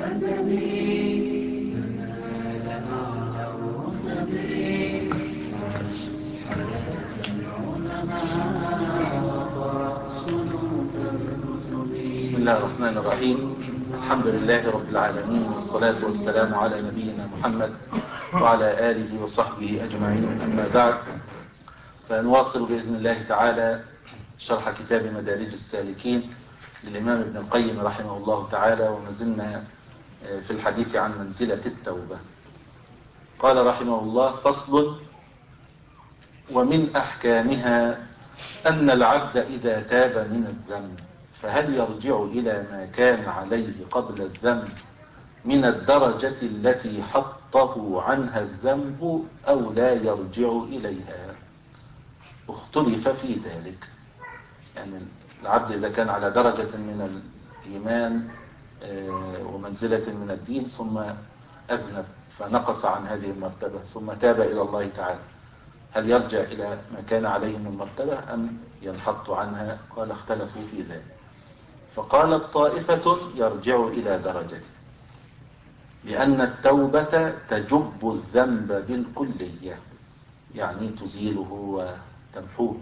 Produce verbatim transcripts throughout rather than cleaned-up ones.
أدبي تنال أعلى الرتب عش حياة العلماء وقرأ صنوف الكتب. بسم الله الرحمن الرحيم. الحمد لله رب العالمين، والصلاة والسلام على نبينا محمد وعلى آله وصحبه أجمعين، أما بعد، فنواصل بإذن الله تعالى شرح كتاب مدارج السالكين للإمام ابن القيم رحمه الله تعالى، وما زلنا في الحديث عن منزلة التوبة. قال رحمه الله: فصل: ومن أحكامها أن العبد إذا تاب من الذنب فهل يرجع إلى ما كان عليه قبل الذنب من الدرجة التي حطه عنها الذنب أو لا يرجع إليها؟ اختلف في ذلك. يعني العبد إذا كان على درجة من الإيمان ومنزلة من الدين ثم أذنب فنقص عن هذه المرتبة ثم تاب إلى الله تعالى، هل يرجع إلى ما كان عليه من مرتبة أم ينحط عنها؟ قال: اختلفوا في ذلك. فقالت طائفة: يرجع إلى درجته، لأن التوبة تجب الذنب بالكلية، يعني تزيله وتمحوه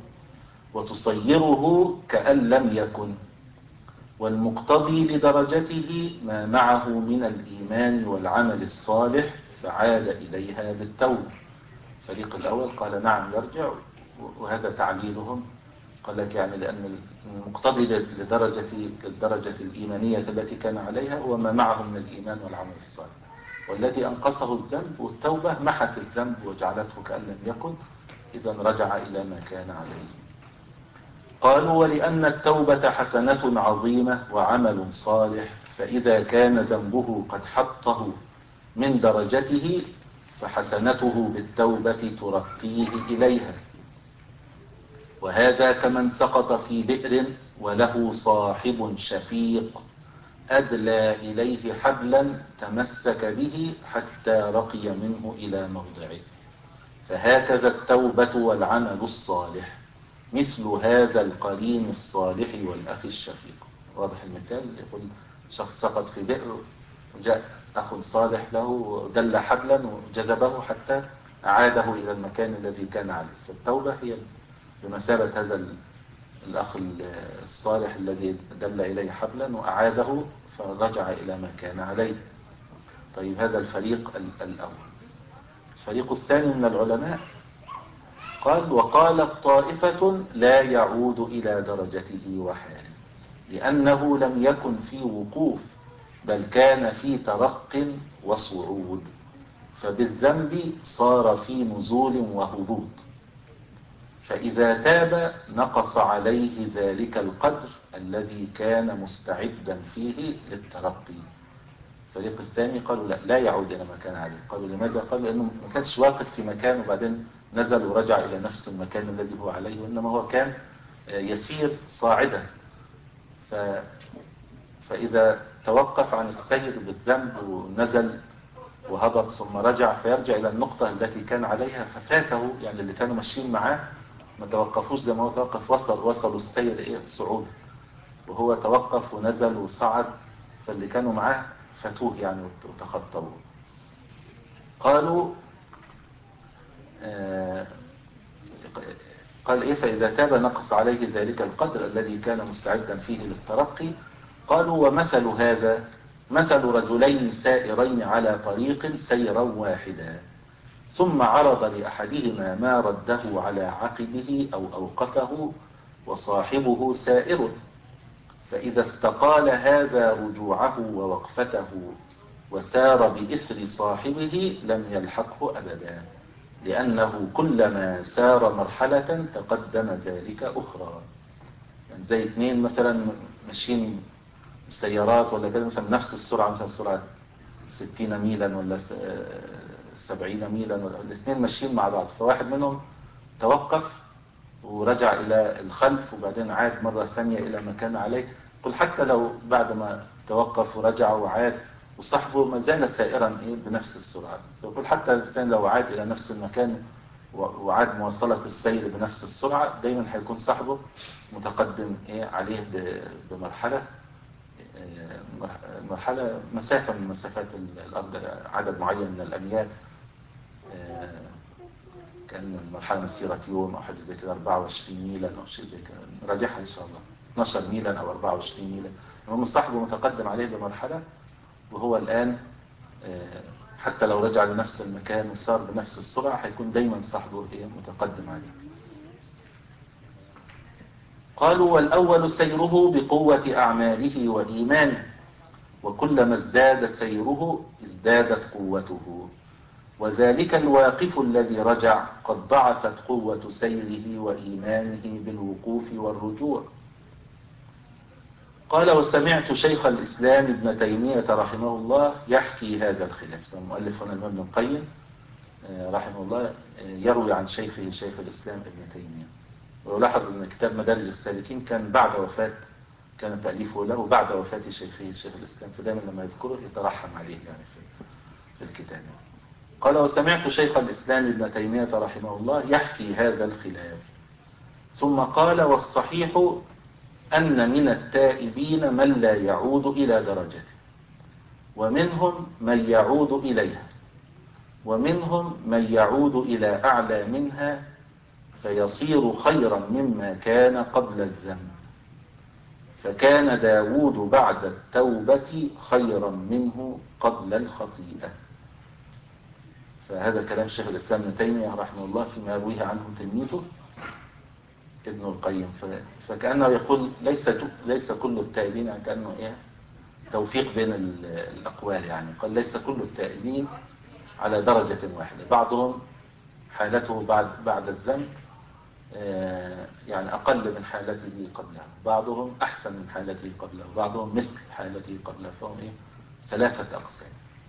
وتصيره كأن لم يكن، والمقتضي لدرجته ما معه من الإيمان والعمل الصالح فعاد إليها بالتوبة. الفريق الأول قال: نعم يرجع، وهذا تعليلهم. قال لك يعني لأن المقتضي لدرجة للدرجة الإيمانية التي كان عليها هو ما معه من الإيمان والعمل الصالح، والذي أنقصه الذنب والتوبة محت الذنب وجعلته كأن لم يكن، إذن رجع إلى ما كان عليه. قالوا: ولأن التوبة حسنة عظيمة وعمل صالح، فإذا كان ذنبه قد حطه من درجته فحسنته بالتوبة ترقيه إليها. وهذا كمن سقط في بئر وله صاحب شفيق أدلى إليه حبلا تمسك به حتى رقي منه إلى موضعه، فهكذا التوبة والعمل الصالح مثل هذا القرين الصالح والأخ الشفيق. واضح المثال؟ يقول شخص سقط في بئر وجاء أخ صالح له دل حبلا وجذبه حتى أعاده إلى المكان الذي كان عليه. فالتوبة هي بمثابة هذا الأخ الصالح الذي دل إليه حبلا وأعاده فرجع إلى ما كان عليه. طيب، هذا الفريق الأول. الفريق الثاني من العلماء قال: وقالت طائفة: لا يعود إلى درجته وحاله، لأنه لم يكن في وقوف بل كان في ترق وصعود، فبالذنب صار في نزول وهبوط، فإذا تاب نقص عليه ذلك القدر الذي كان مستعدا فيه للترقي. الفريق الثاني قالوا: لا, لا يعود إلى ما كان عليه. قالوا: لماذا؟ قالوا: لأنه ما كانش واقف في مكان وبعدين نزل ورجع إلى نفس المكان الذي هو عليه، وإنما هو كان يسير صاعدا. ف... فإذا توقف عن السير بالذنب ونزل وهبط ثم رجع فيرجع إلى النقطة التي كان عليها ففاته، يعني اللي كانوا ماشيين معاه ما توقفوش زي ما هو توقف، وصل وصلوا السير إيه صعود، وهو توقف ونزل وصعد، فاللي كانوا معاه فتوه يعني وتخطوا. قالوا آه قال إيه: فإذا تاب نقص عليه ذلك القدر الذي كان مستعدا فيه للترقي. قالوا: ومثل هذا مثل رجلين سائرين على طريق سيرا واحدا، ثم عرض لأحدهما ما رده على عقبه أو أوقفه وصاحبه سائر، فإذا استقال هذا رجوعه ووقفته وسار بإثر صاحبه لم يلحقه أبدا، لأنه كلما سار مرحلة تقدم ذلك أخرى. يعني زي اثنين مثلا ماشيين سيارات ولا كده، مثلا نفس السرعة، مثلا سرعة ستين ميلا ولا سبعين ميلا، ولا الاثنين ماشيين مع بعض، فواحد منهم توقف ورجع إلى الخلف وبعدين عاد مرة ثانية إلى ما كان عليه. قل حتى لو بعد ما توقف ورجع وعاد وصاحبه ما زال سائرا إيه بنفس السرعة، فيقول حتى الإنسان لو عاد إلى نفس المكان وعاد مواصلة السير بنفس السرعة، دايما هيكون صاحبه متقدم إيه عليه بمرحلة مرحلة مسافة من مسافات الأرض، عدد معين من الأميال، كان المرحلة مسيرة يوم أو حاجة زي كده، أربعة وعشرين ميلا أو شيء زي كده، راجعها إن شاء الله اثناشر ميلا أو أربعة وعشرين ميلا. المهم صاحبه متقدم عليه بمرحلة، وهو الآن حتى لو رجع لنفس المكان وصار بنفس السرعة هيكون دايما صاحبه متقدم عليه. قالوا: والأول سيره بقوة أعماله وإيمانه، وكلما ازداد سيره ازدادت قوته، وذلك الواقف الذي رجع قد ضعفت قوة سيره وإيمانه بالوقوف والرجوع. قال: وسمعت شيخ الإسلام ابن تيمية رحمه الله يحكي هذا الخلاف. المؤلف هنا الإمام ابن القيم رحمه الله يروي عن شيخه شيخ الإسلام ابن تيمية. ولاحظ أن كتاب مدارج السالكين كان بعد وفاة، كان تأليفه له بعد وفاة شيخه شيخ الإسلام، فدائما لما يذكره يترحم عليه يعني في, في الكتاب. قال: وسمعت شيخ الإسلام ابن تيمية رحمه الله يحكي هذا الخلاف، ثم قال: والصحيح أن من التائبين من لا يعود إلى درجته، ومنهم من يعود إليها، ومنهم من يعود إلى أعلى منها فيصير خيرا مما كان قبل الذنب، فكان داود بعد التوبة خيرا منه قبل الخطيئة. فهذا كلام شيخ الإسلام ابن تيمية رحمه الله فيما يرويه عنه تلميذه ابن القيم. فكأنه يقول ليس ليس كل التائبين، يعني كأنه إيه توفيق بين الأقوال، يعني قال ليس كل التائبين على درجة واحدة، بعضهم حالته بعد بعد الذنب يعني أقل من حالته قبلها، بعضهم أحسن من حالته قبلها، بعضهم مثل حالته قبلها، فهم إيه ثلاثة أقسام.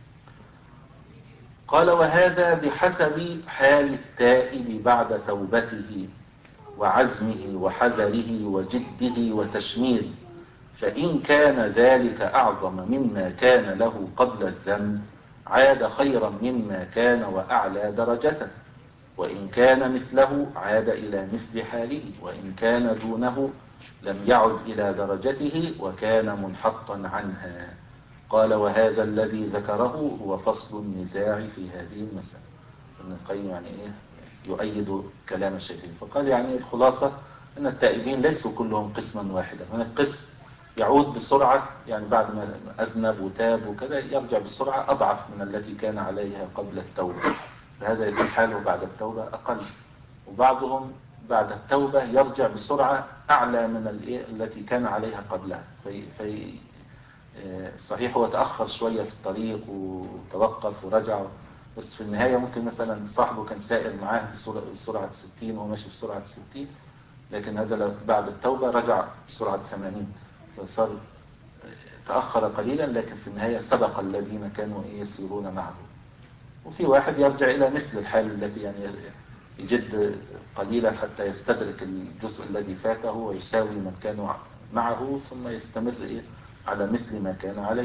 قال: وهذا بحسب حال التائب بعد توبته وعزمه وحذره وجده وتشميره، فإن كان ذلك أعظم مما كان له قبل الذنب عاد خيرا مما كان وأعلى درجة، وإن كان مثله عاد إلى مثل حاله، وإن كان دونه لم يعد إلى درجته وكان منحطا عنها. قال: وهذا الذي ذكره هو فصل النزاع في هذه المسألة. ابن القيم يعني إيه يؤيد كلام الشيخ، فقال يعني الخلاصة أن التائبين ليسوا كلهم قسما واحدا، هناك قسم يعود بسرعة، يعني بعد ما أذنب وتاب وكذا يرجع بسرعة أضعف من التي كان عليها قبل التوبة، فهذا يكون حاله بعد التوبة أقل. وبعضهم بعد التوبة يرجع بسرعة أعلى من التي كان عليها قبلها، في, في صحيح هو تأخر شوية في الطريق وتوقف ورجع، بس في النهاية ممكن مثلا صاحبه كان سائر معاه بسرعة ستين وماشي بسرعة ستين، لكن هذا بعد التوبة رجع بسرعة ثمانين، فصار تأخر قليلا لكن في النهاية سبق الذين كانوا يسيرون معه. وفي واحد يرجع إلى مثل الحال التي يعني يجد قليلا حتى يستدرك الجزء الذي فاته ويساوي من كانوا معه، ثم يستمر إيه على مثل ما كان عليه.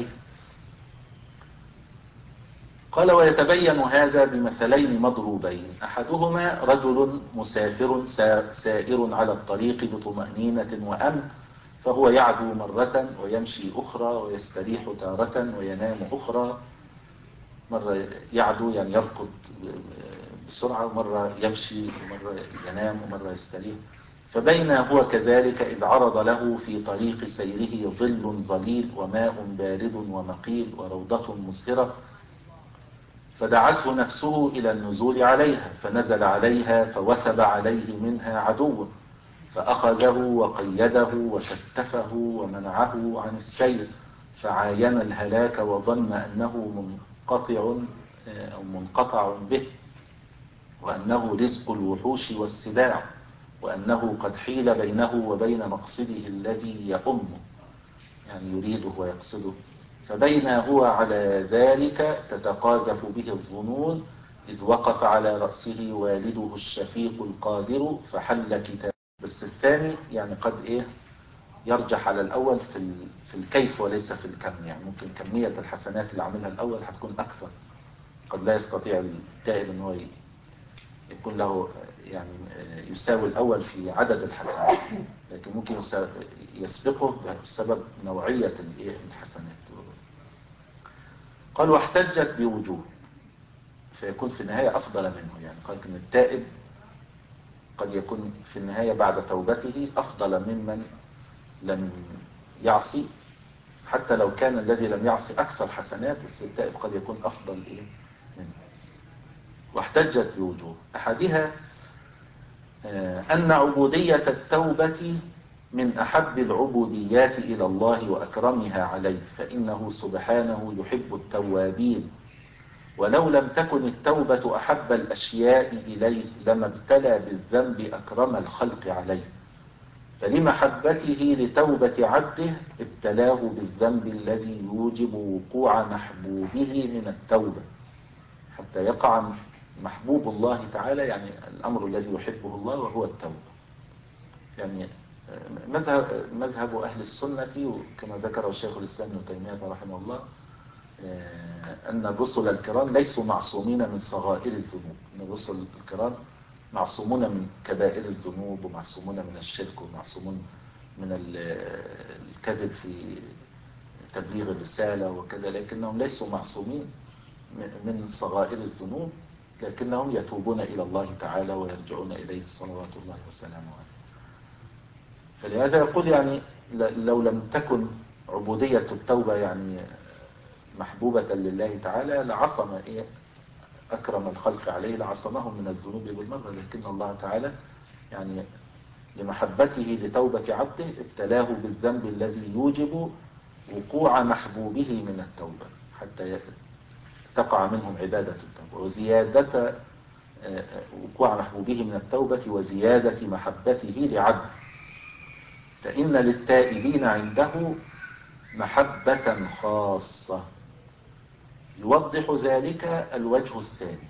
قال: ويتبين هذا بمثلين مضروبين، أحدهما رجل مسافر سائر على الطريق بطمأنينة وأمن، فهو يعدو مرة ويمشي أخرى ويستريح تارة وينام أخرى، مرة يعدو يعني يركض بسرعة، ومرة يمشي ومرة ينام ومرة يستريح. فبين هو كذلك إذ عرض له في طريق سيره ظل ظليل وماء بارد ومقيل وروضة مسهرة، فدعته نفسه إلى النزول عليها، فنزل عليها فوثب عليه منها عدو، فأخذه وقيده وكتفه ومنعه عن السير، فعاين الهلاك وظن أنه منقطع أو منقطع به، وأنه رزق الوحوش والسباع، وأنه قد حيل بينه وبين مقصده الذي يأمه، يعني يريده ويقصده. فبين هو على ذلك تتقاذف به الظنون، إذ وقف على رأسه والده الشفيق القادر فحل كتاب. بس الثاني يعني قد إيه يرجح على الأول في في الكيف وليس في الكم، يعني ممكن كمية الحسنات اللي عملها الأول هتكون أكثر، قد لا يستطيع التائب أنه يكون له يعني يساوي الأول في عدد الحسنات، لكن ممكن يسبقه بسبب نوعية الحسنات. قال واحتجت بوجوه، فيكون في النهاية أفضل منه. يعني قال إن التائب قد يكون في النهاية بعد توبته أفضل ممن لم يعصي، حتى لو كان الذي لم يعصي أكثر حسنات، بس التائب قد يكون أفضل إيه منه. واحتجت بوجوه، أحدها أن عبودية التوبة من أحب العبوديات إلى الله وأكرمها عليه، فإنه سبحانه يحب التوابين، ولو لم تكن التوبة أحب الأشياء إليه لما ابتلى بالذنب أكرم الخلق عليه، فلمحبته لتوبة عبده ابتلاه بالذنب الذي يوجب وقوع محبوبه من التوبة، حتى يقع محبوب الله تعالى، يعني الأمر الذي يحبه الله وهو التوبة. يعني مذهب, مذهب أهل السنة كما ذكر الشيخ الإسلام ابن تيمية رحمه الله أن الرسل الكرام ليسوا معصومين من صغائر الذنوب، أن الرسل الكرام معصومون من كبائر الذنوب، ومعصومون من الشرك، ومعصومون من الكذب في تبليغ الرسالة وكذا، لكنهم ليسوا معصومين من صغائر الذنوب، لكنهم يتوبون إلى الله تعالى ويرجعون إليه صلوات الله وسلامه عليه. فلهذا يقول يعني لو لم تكن عبودية التوبة يعني محبوبة لله تعالى لعصم إيه أكرم الخلق عليه، لعصمهم من الذنوب بالمرة، لكن الله تعالى يعني لمحبته لتوبة عبده ابتلاه بالذنب الذي يوجب وقوع محبوبه من التوبة حتى تقع منهم عبادة التوبة، وزيادة وقوع محبوبه من التوبة وزيادة محبته لعبده، فإن للتائبين عنده محبة خاصة. يوضح ذلك الوجه الثاني.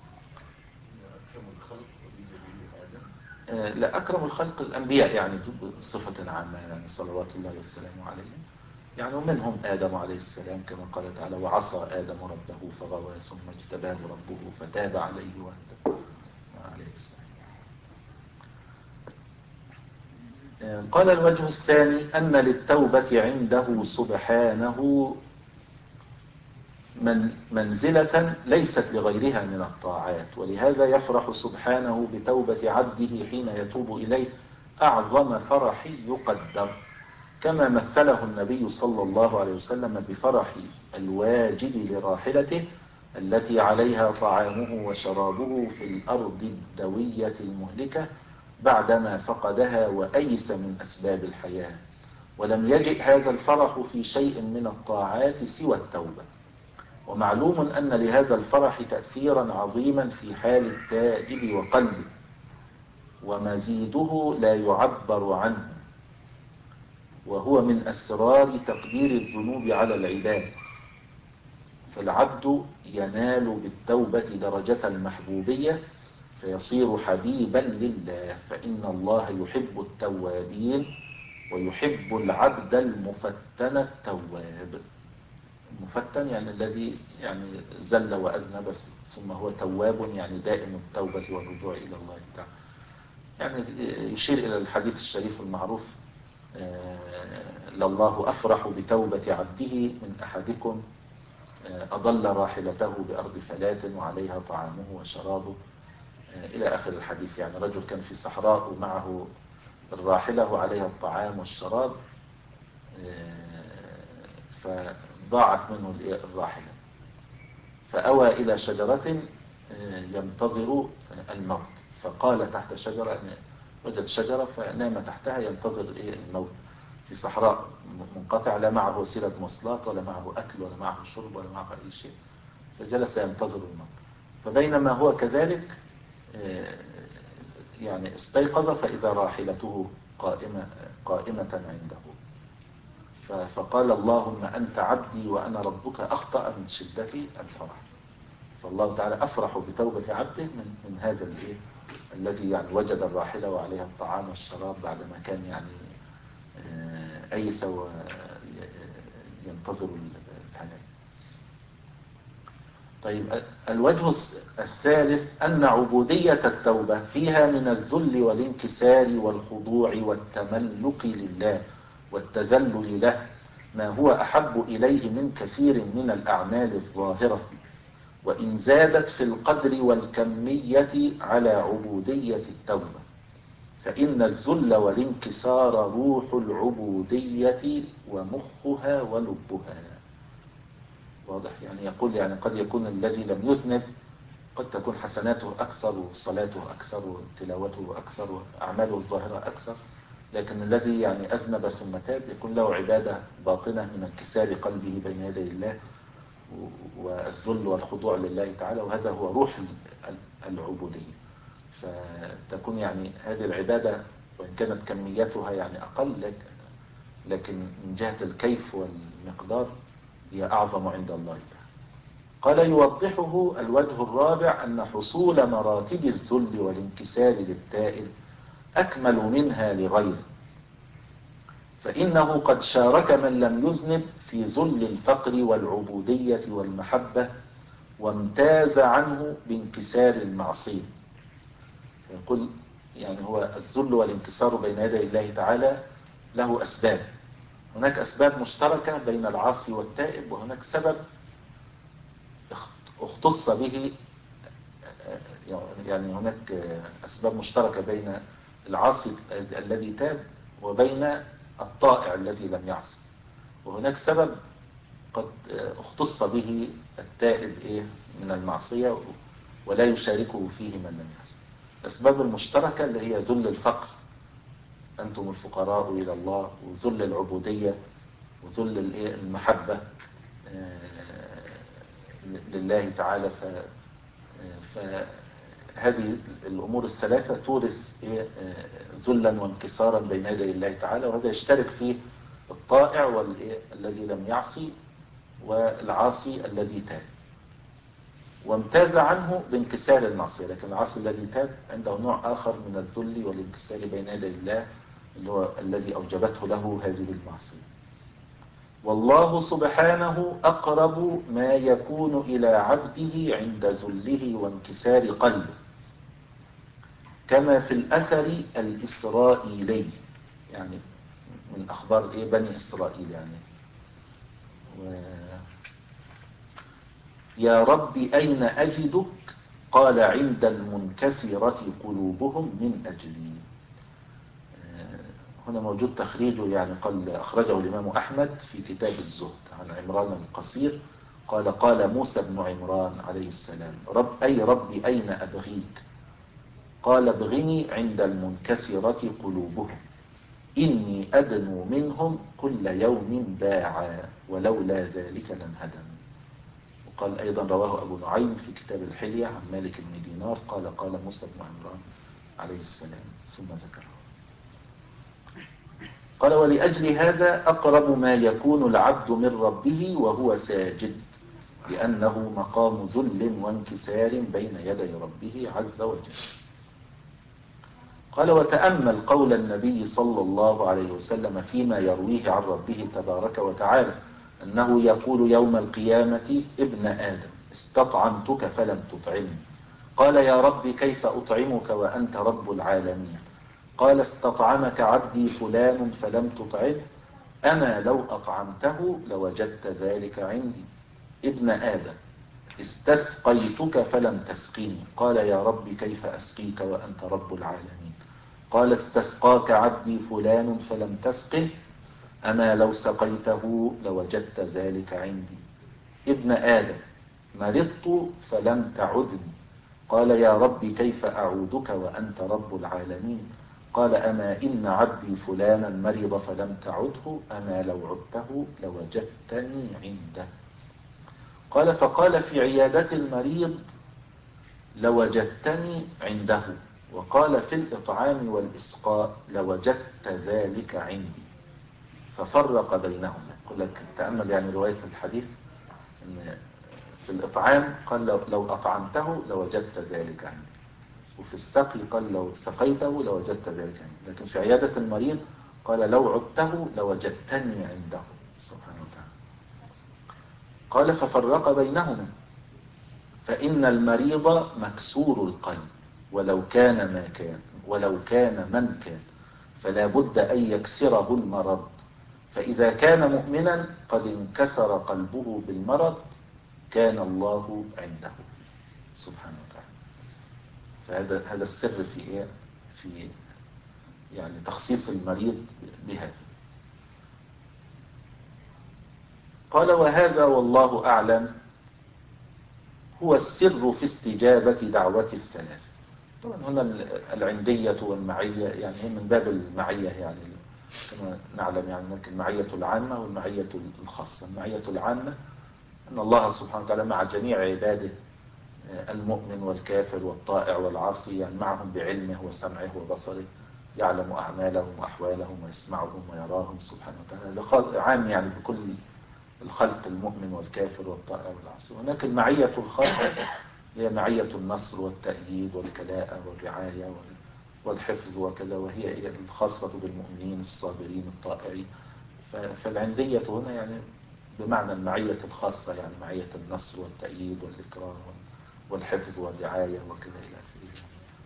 لا، أكرم الخلق الأنبياء يعني بصفة عامة، يعني صلوات الله والسلام عليهم، يعني ومنهم آدم عليه السلام كما قال تعالى وعصى آدم ربه فغوى ثم اجتباه ربه فتاب عليه وهدى عليه السلام. قال الوجه الثاني أن للتوبة عنده سبحانه من منزلة ليست لغيرها من الطاعات، ولهذا يفرح سبحانه بتوبة عبده حين يتوب إليه أعظم فرح يقدر، كما مثله النبي صلى الله عليه وسلم بفرح الواجد لراحلته التي عليها طعامه وشرابه في الأرض الدوية المهلكة بعدما فقدها وأيس من أسباب الحياة، ولم يجئ هذا الفرح في شيء من الطاعات سوى التوبة. ومعلوم أن لهذا الفرح تأثيرا عظيما في حال التائب وقلبه، ومزيده لا يعبر عنه، وهو من أسرار تقدير الذنوب على العباد، فالعبد ينال بالتوبة درجة المحبوبية فيصير حبيبا لله، فإن الله يحب التوابين ويحب العبد المفتن التواب. المفتن يعني الذي يعني زل وأذنب ثم هو تواب، يعني دائم التوبة والرجوع إلى الله تعالى. يعني يشير إلى الحديث الشريف المعروف لله أفرح بتوبة عبده من أحدكم أضل راحلته بأرض فلات وعليها طعامه وشرابه إلى آخر الحديث. يعني رجل كان في صحراء ومعه الراحلة وعليها الطعام والشراب، فضاعت منه الراحلة فأوى إلى شجرة ينتظر الموت، فقال تحت شجرة، وجد شجرة فنام تحتها ينتظر الموت في صحراء منقطع، لا معه وسيلة مواصلات ولا معه أكل ولا معه شرب ولا معه أي شيء، فجلس ينتظر الموت. فبينما هو كذلك يعني استيقظ فإذا راحلته قائمة, قائمة عنده، فقال اللهم أنت عبدي وأنا ربك، أخطأ من شدة الفرح. فالله تعالى أفرح بتوبة عبده من, من هذا الإيه الذي يعني وجد الراحلة وعليها الطعام والشراب بعدما كان يعني أيس وينتظر الهلاك. طيب الوجه الثالث أن عبودية التوبة فيها من الذل والانكسار والخضوع والتملق لله والتذلل له ما هو أحب إليه من كثير من الأعمال الظاهرة، وإن زادت في القدر والكمية على عبودية التوبة، فإن الذل والانكسار روح العبودية ومخها ولبها. واضح؟ يعني يقول يعني قد يكون الذي لم يذنب قد تكون حسناته أكثر وصلاته أكثر وتلاوته أكثر وأعماله الظاهرة أكثر، لكن الذي يعني أذنب ثم تاب يكون له عبادة باطنة من انكسار قلبه بين يدي الله والذل والخضوع لله تعالى، وهذا هو روح العبودية. فتكون يعني هذه العبادة وإن كانت كميتها يعني أقل، لكن من جهة الكيف والمقدار هي أعظم عند الله. قال يوضحه الوجه الرابع أن حصول مراتب الذل والانكسار للتائب أكمل منها لغيره، فإنه قد شارك من لم يذنب في ذل الفقر والعبودية والمحبة، وامتاز عنه بانكسار المعصية. يقول يعني هو الذل والانكسار بين يدي الله تعالى له أسباب، هناك أسباب مشتركة بين العاصي والتائب، وهناك سبب اختص به، يعني هناك أسباب مشتركة بين العاصي الذي تاب وبين الطائع الذي لم يعصي، وهناك سبب قد اختص به التائب إيه من المعصية ولا يشاركه فيه من لم يعصي. الأسباب المشتركة اللي هي ذل الفقر، أنتم الفقراء إلى الله، وذل العبودية، وذل المحبة لله تعالى. ف... فهذه الأمور الثلاثة تورث ذلا وانكسارا بين يدي الله تعالى، وهذا يشترك فيه الطائع والذي لم يعصي والعاصي الذي تاب، وامتاز عنه بانكسار المعصية. لكن العاصي الذي تاب عنده نوع آخر من الذل والانكسار بين يدي الله اللي هو الذي أوجبته له هذه المعصية. والله سبحانه أقرب ما يكون إلى عبده عند ذله وانكسار قلبه، كما في الأثر الإسرائيلي، يعني من أخبار إيه بني إسرائيل يعني. و... يا رب أين أجدك؟ قال عند المنكسرة قلوبهم من أجلي. هنا موجود تخريجه، يعني قال أخرجه الإمام أحمد في كتاب الزهد عن عمران القصير قال قال موسى بن عمران عليه السلام رب أي ربي أين أبغيك؟ قال ابغني عند المنكسرة قلوبهم إني أدنو منهم كل يوم باعا ولولا ذلك لانهدم. وقال أيضا رواه أبو نعيم في كتاب الحلية عن مالك بن دينار قال قال موسى بن عمران عليه السلام ثم ذكره. قال ولأجل هذا أقرب ما يكون العبد من ربه وهو ساجد، لأنه مقام ذل وانكسار بين يدي ربه عز وجل. قال وتأمل قول النبي صلى الله عليه وسلم فيما يرويه عن ربه تبارك وتعالى أنه يقول يوم القيامة ابن آدم استطعمتك فلم تطعمني، قال يا رب كيف أطعمك وأنت رب العالمين؟ قال استطعمك عبدي فلان فلم تطعمه، أما لو أطعمته لوجدت ذلك عندي. ابن آدم استسقيتك فلم تسقيني، قال يا رب كيف أسقيك وأنت رب العالمين؟ قال استسقاك عبدي فلان فلم تسقه، أما لو سقيته لوجدت ذلك عندي. ابن آدم مرضت فلم تعدني، قال يا رب كيف أعودك وأنت رب العالمين؟ قال أما إن عبدي فلانا مرض فلم تعده، أما لو عدته لوجدتني عنده. قال فقال في عيادة المريض لوجدتني عنده، وقال في الإطعام والإسقاء لوجدت ذلك عندي، ففرق بينهما. يقول لك تأمل يعني رواية الحديث إن في الإطعام قال لو, لو أطعمته لوجدت ذلك عندي، وفي السقي قال لو سقيته لوجدت ذلك عندي، لكن في عيادة المريض قال لو عدته لوجدتني عنده سبحانه وتعالى. قال ففرق بينهما فإن المريض مكسور القلب ولو كان ما كان ولو كان من كان، فلا بد أن يكسره المرض، فإذا كان مؤمنا قد انكسر قلبه بالمرض كان الله عنده سبحانه وتعالى. فهذا هذا السر في إيه؟ في يعني تخصيص المريض بهذا. قال وهذا والله أعلم هو السر في استجابة دعوة الثلاث. طبعا هنا العندية والمعية يعني هي من باب المعية، يعني كما نعلم يعني المعية العامة والمعية الخاصة. المعية العامة أن الله سبحانه وتعالى مع جميع عباده المؤمن والكافر والطائع والعاصي، يعني معهم بعلمه وسمعه وبصره، يعلم أعمالهم وأحوالهم ويسمعهم ويراهم سبحانه وتعالى. هذا عام يعني بكل الخلق المؤمن والكافر والطائع والعاصي. هناك المعية الخاصة هي معية النصر والتأييد والكلاء والرعاية والحفظ وكذا، وهي الخاصة بالمؤمنين الصابرين الطائعين. فالعندية هنا يعني بمعنى المعية الخاصة، يعني معية النصر والتأييد والإكرام والحفظ والرعاية وكذا إلى آخره.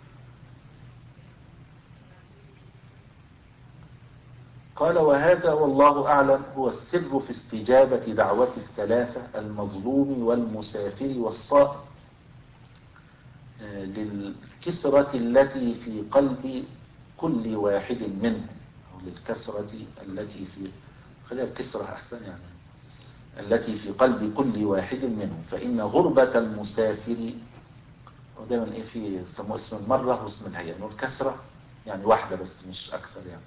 قال وهذا والله أعلم هو السر في استجابة دعوة الثلاثة المظلوم والمسافر والصائم للكسرة التي في قلب كل واحد منهم، أو للكسرة التي في خليها الكسرة أحسن يعني التي في قلب كل واحد منهم. فإن غربة المسافر ودائما إيه في سموه اسم المرة واسم الهيئة، والكسرة يعني واحدة بس مش أكثر يعني،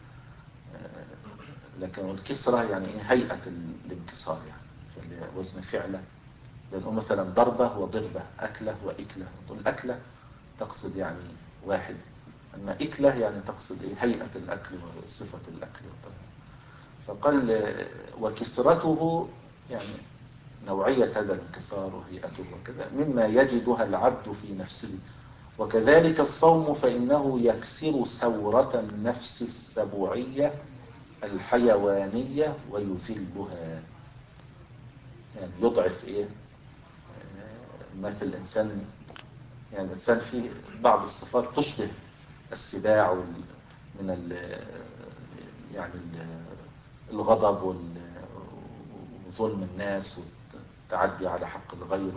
لكن الكسرة يعني إيه هيئة الانكسار يعني وزن فعله. لأنه مثلا ضربة وضربة، أكلة وإكلة، الأكلة تقصد يعني واحد، أما إكلة يعني تقصد إيه هيئة الأكل وصفة الأكل. فقال وكسرته يعني نوعية هذا الانكسار وهيئته وكذا مما يجدها العبد في نفسه. وكذلك الصوم فإنه يكسر ثورة النفس السبوعية الحيوانية ويذلها، يعني يضعف إيه مثل الإنسان، يعني الإنسان فيه بعض الصفات تشبه السباع من ال يعني الغضب وظلم الناس والتعدي على حق الغير.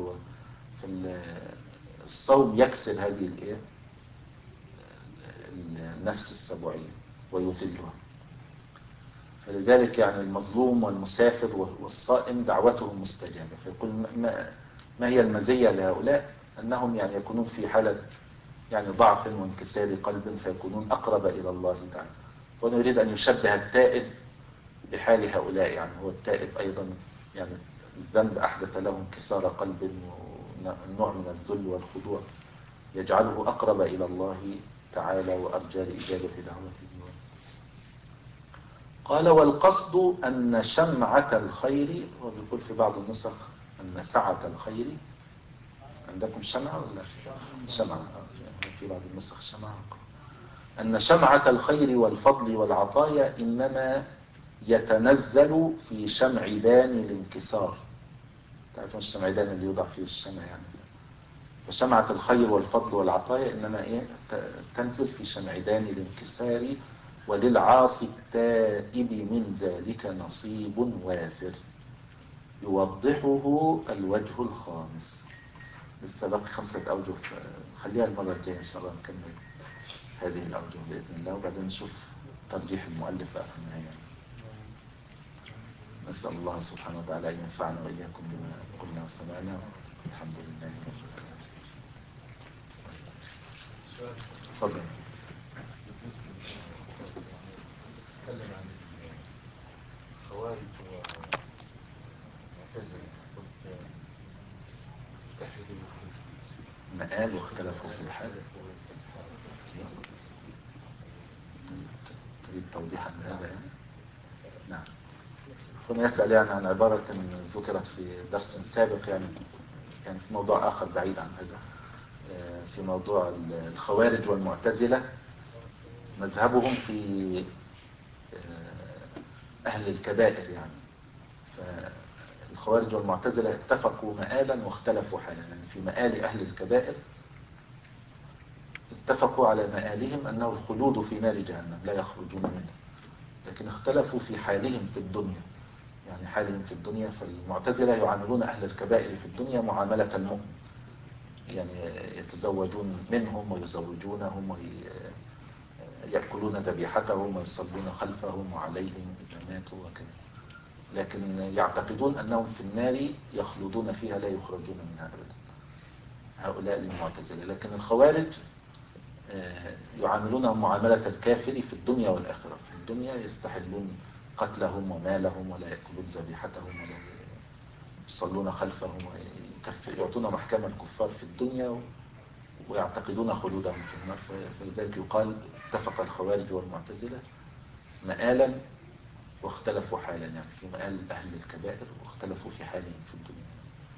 فالصوم يكسر هذه الايه النفس السبوعية ويذلها. فلذلك يعني المظلوم والمسافر والصائم دعوتهم مستجابة. فيقول ما, ما هي المزية لهؤلاء؟ أنهم يعني يكونون في حالة يعني ضعف وانكسار قلب فيكونون أقرب إلى الله تعالى. وأنا يريد أن يشبه التائب بحال هؤلاء، يعني هو التائب أيضا يعني الذنب أحدث له انكسار قلب ونوع من الذل والخضوع يجعله أقرب إلى الله تعالى وأرجى لإجابة دعوته. قال والقصد أن شمعة الخير، وبيقول في بعض النسخ أن سعة الخير. عندكم شمعة ولا شمعة؟ في بعض النسخ شمعة. أن شمعة الخير والفضل والعطايا إنما يتنزل في شمعدان الانكسار. تعرفون الشمعدان اللي يوضع فيه الشمع يعني. فشمعة الخير والفضل والعطايا إنما إيه تنزل في شمعدان الانكسار، وللعاصي التائب من ذلك نصيب وافر يوضحه الوجه الخامس. لسه باقي خمسة أوجه، خليها المرة الجاية إن شاء الله نكمل هذه الأوجه بإذن الله، وبعدين نشوف ترجيح المؤلف في النهاية. نسأل الله سبحانه وتعالى أن ينفعنا وإياكم بما قلنا وسمعنا. الحمد لله رب العالمين. تفضل. نتكلم عن الخوارج ومعتزلة اتحدوا مآل واختلفوا في الحال. تريد توضيحا لهذا يعني؟ نعم. أخونا يسأل يعني عن عبارة ذكرت في درس سابق يعني يعني في موضوع آخر بعيد عن هذا، في موضوع الخوارج والمعتزلة مذهبهم في أهل الكبائر يعني. الخوارج والمعتزلة اتفقوا مآلا واختلفوا حالا. يعني في مآل أهل الكبائر اتفقوا على مآلهم أنه الخلود في نار جهنم لا يخرجون منها، لكن اختلفوا في حالهم في الدنيا. يعني حالهم في الدنيا، فالمعتزلة يعاملون أهل الكبائر في الدنيا معاملة المؤمن، يعني يتزوجون منهم ويزوجونهم ويأكلون ذبيحتهم ويصلون خلفهم وعليهم إذا ماتوا وكذا، لكن يعتقدون أنهم في النار يخلدون فيها لا يخرجون منها أبدا. هؤلاء المعتزلة. لكن الخوارج يعاملونهم معاملة الكافر في الدنيا والآخرة. في الدنيا يستحلون قتلهم ومالهم ولا يأكلون ذبيحتهم ولا يصلون خلفهم ويعطون محكمة الكفار في الدنيا ويعتقدون خلودهم في النار. فلذلك يقال اتفق الخوارج والمعتزلة مآلا واختلفوا حالا، يعني في مآل أهل الكبائر واختلفوا في حالهم في الدنيا.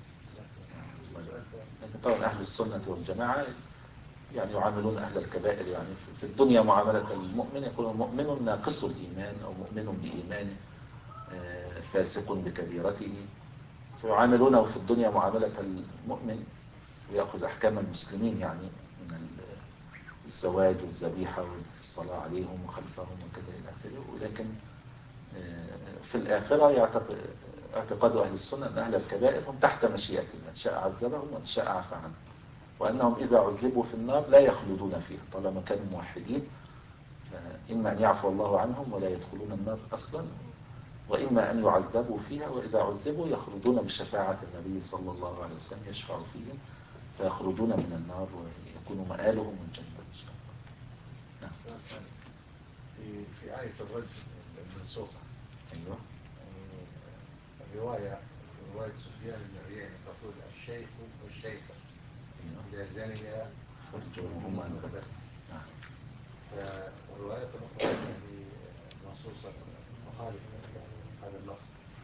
لكن طبعا أهل السنة والجماعة يعني يعاملون أهل الكبائر يعني في الدنيا معاملة المؤمن، يقولون مؤمن ناقص الإيمان أو مؤمن بإيمان فاسق بكبيرته، فيعاملونه في الدنيا معاملة المؤمن ويأخذ أحكام المسلمين، يعني من الزواج والذبيحة والصلاة عليهم وخلفهم وكذا إلى آخره. ولكن في الآخرة يعتقد اعتقاد أهل السنة أن أهل الكبائر هم تحت مشيئة الله، إن شاء عذبهم وإن شاء عفى عنهم، وأنهم إذا عذبوا في النار لا يخلدون فيها طالما كانوا موحدين، فإما أن يعفو الله عنهم ولا يدخلون النار أصلا، وإما أن يعذبوا فيها وإذا عذبوا يخرجون بشفاعة النبي صلى الله عليه وسلم يشفع فيهم فيخرجون من النار ويكون مآلهم الجنة إن شاء الله. نعم. في في آية الرجل المنسوخة، أيوة، الرواية رواية سفيان بن عيينة تقول الشيخ والشيخة إذا زنيا فرجوهما البتة. فالرواية الأخرى يعني منصوصة مخالفة هذا اللفظ.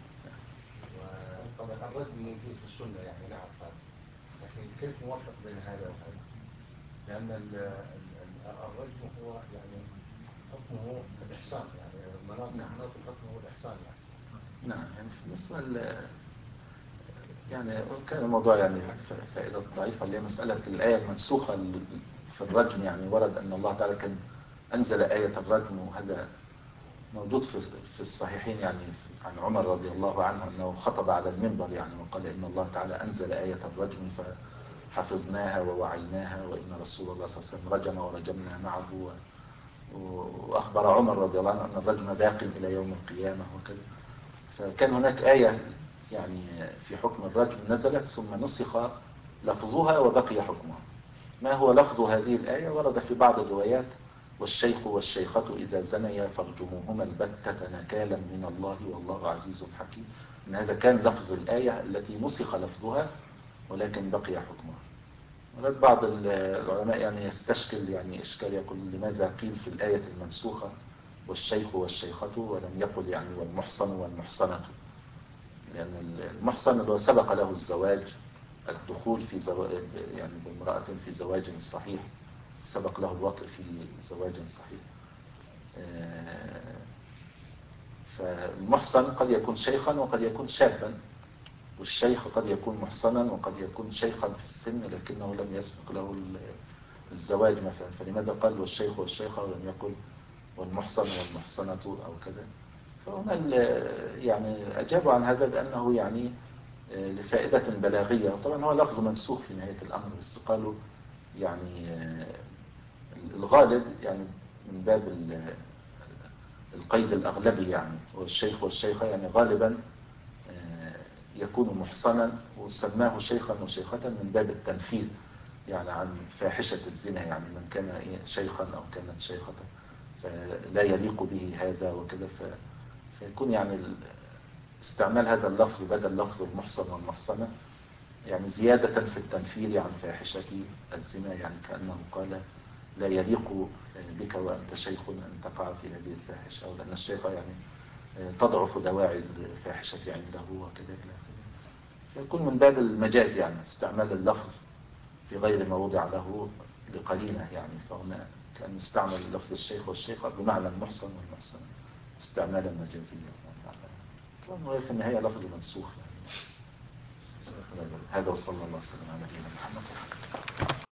وطبعا الرجل موجود في السنة يعني نعرف هذا، لكن كيف نوفق بين هذا وهذا؟ لأن الرجل هو يعني حكمه الإحسان، يعني مناط مناط الحكم هو الإحسان يعني. نعم. يعني بالنسبة يعني كان الموضوع يعني فائدة ضعيفة اللي هي مسألة الآية المنسوخة في الرجم. يعني ورد أن الله تعالى كان أنزل آية الرجم، وهذا موجود في في الصحيحين يعني عن عمر رضي الله عنه أنه خطب على المنبر يعني وقال إن الله تعالى أنزل آية الرجم فحفظناها ووعيناها وإن رسول الله صلى الله عليه وسلم رجم ورجمنا معه. وأخبر عمر رضي الله عنه أن الرجم باق إلى يوم القيامة وكذا. فكان هناك آية يعني في حكم الرجم نزلت ثم نسخ لفظها وبقي حكمها. ما هو لفظ هذه الآية؟ ورد في بعض الروايات والشيخ والشيخة إذا زنيا فارجموهما البتة نكالا من الله والله عزيز حكيم. إن هذا كان لفظ الآية التي نسخ لفظها ولكن بقي حكمها. ولد بعض العلماء يعني يستشكل يعني إشكال، يقول لماذا قيل في الآية المنسوخة والشيخ والشيخة ولم يقل يعني والمحصن والمحصنة؟ لأن المحصن اللي سبق له الزواج، الدخول في زواج يعني بامرأة في زواج صحيح، سبق له الوطء في زواج صحيح. فالمحصن قد يكون شيخا وقد يكون شابا، والشيخ قد يكون محصنا وقد يكون شيخا في السن لكنه لم يسبق له الزواج مثلا. فلماذا قال والشيخ والشيخة ولم يقل والمحصن والمحصنة أو كذا؟ فهنا يعني أجابوا عن هذا بأنه يعني لفائدة بلاغية. طبعا هو لفظ منسوخ في نهاية الأمر، بس قالوا يعني الغالب يعني من باب القيد الأغلبي يعني، والشيخ والشيخة يعني غالبا يكون محصنا، وسماه شيخا وشيخة من باب التنفيذ يعني عن فاحشة الزنا، يعني من كان شيخا أو كانت شيخة فلا يليق به هذا وكذا. فيكون يعني استعمال هذا اللفظ بدل لفظ المحصن والمحصنة يعني زيادة في التنفير عن فاحشة الزنا، يعني كأنه قال لا يليق بك وأنت شيخ أن تقع في هذه الفاحشة، ولأن الشيخ يعني تضعف دواعي الفاحشة عنده وكذا. فيكون من باب المجاز يعني استعمال اللفظ في غير ما وضع له لقرينة يعني. فهنا كان يستعمل لفظ الشيخ والشيخة بمعنى المحصن والمحصنة استعمالا مجازيا. وهي في النهاية لفظ منسوخ يعني. هذا وصلى الله وسلم على نبينا محمد.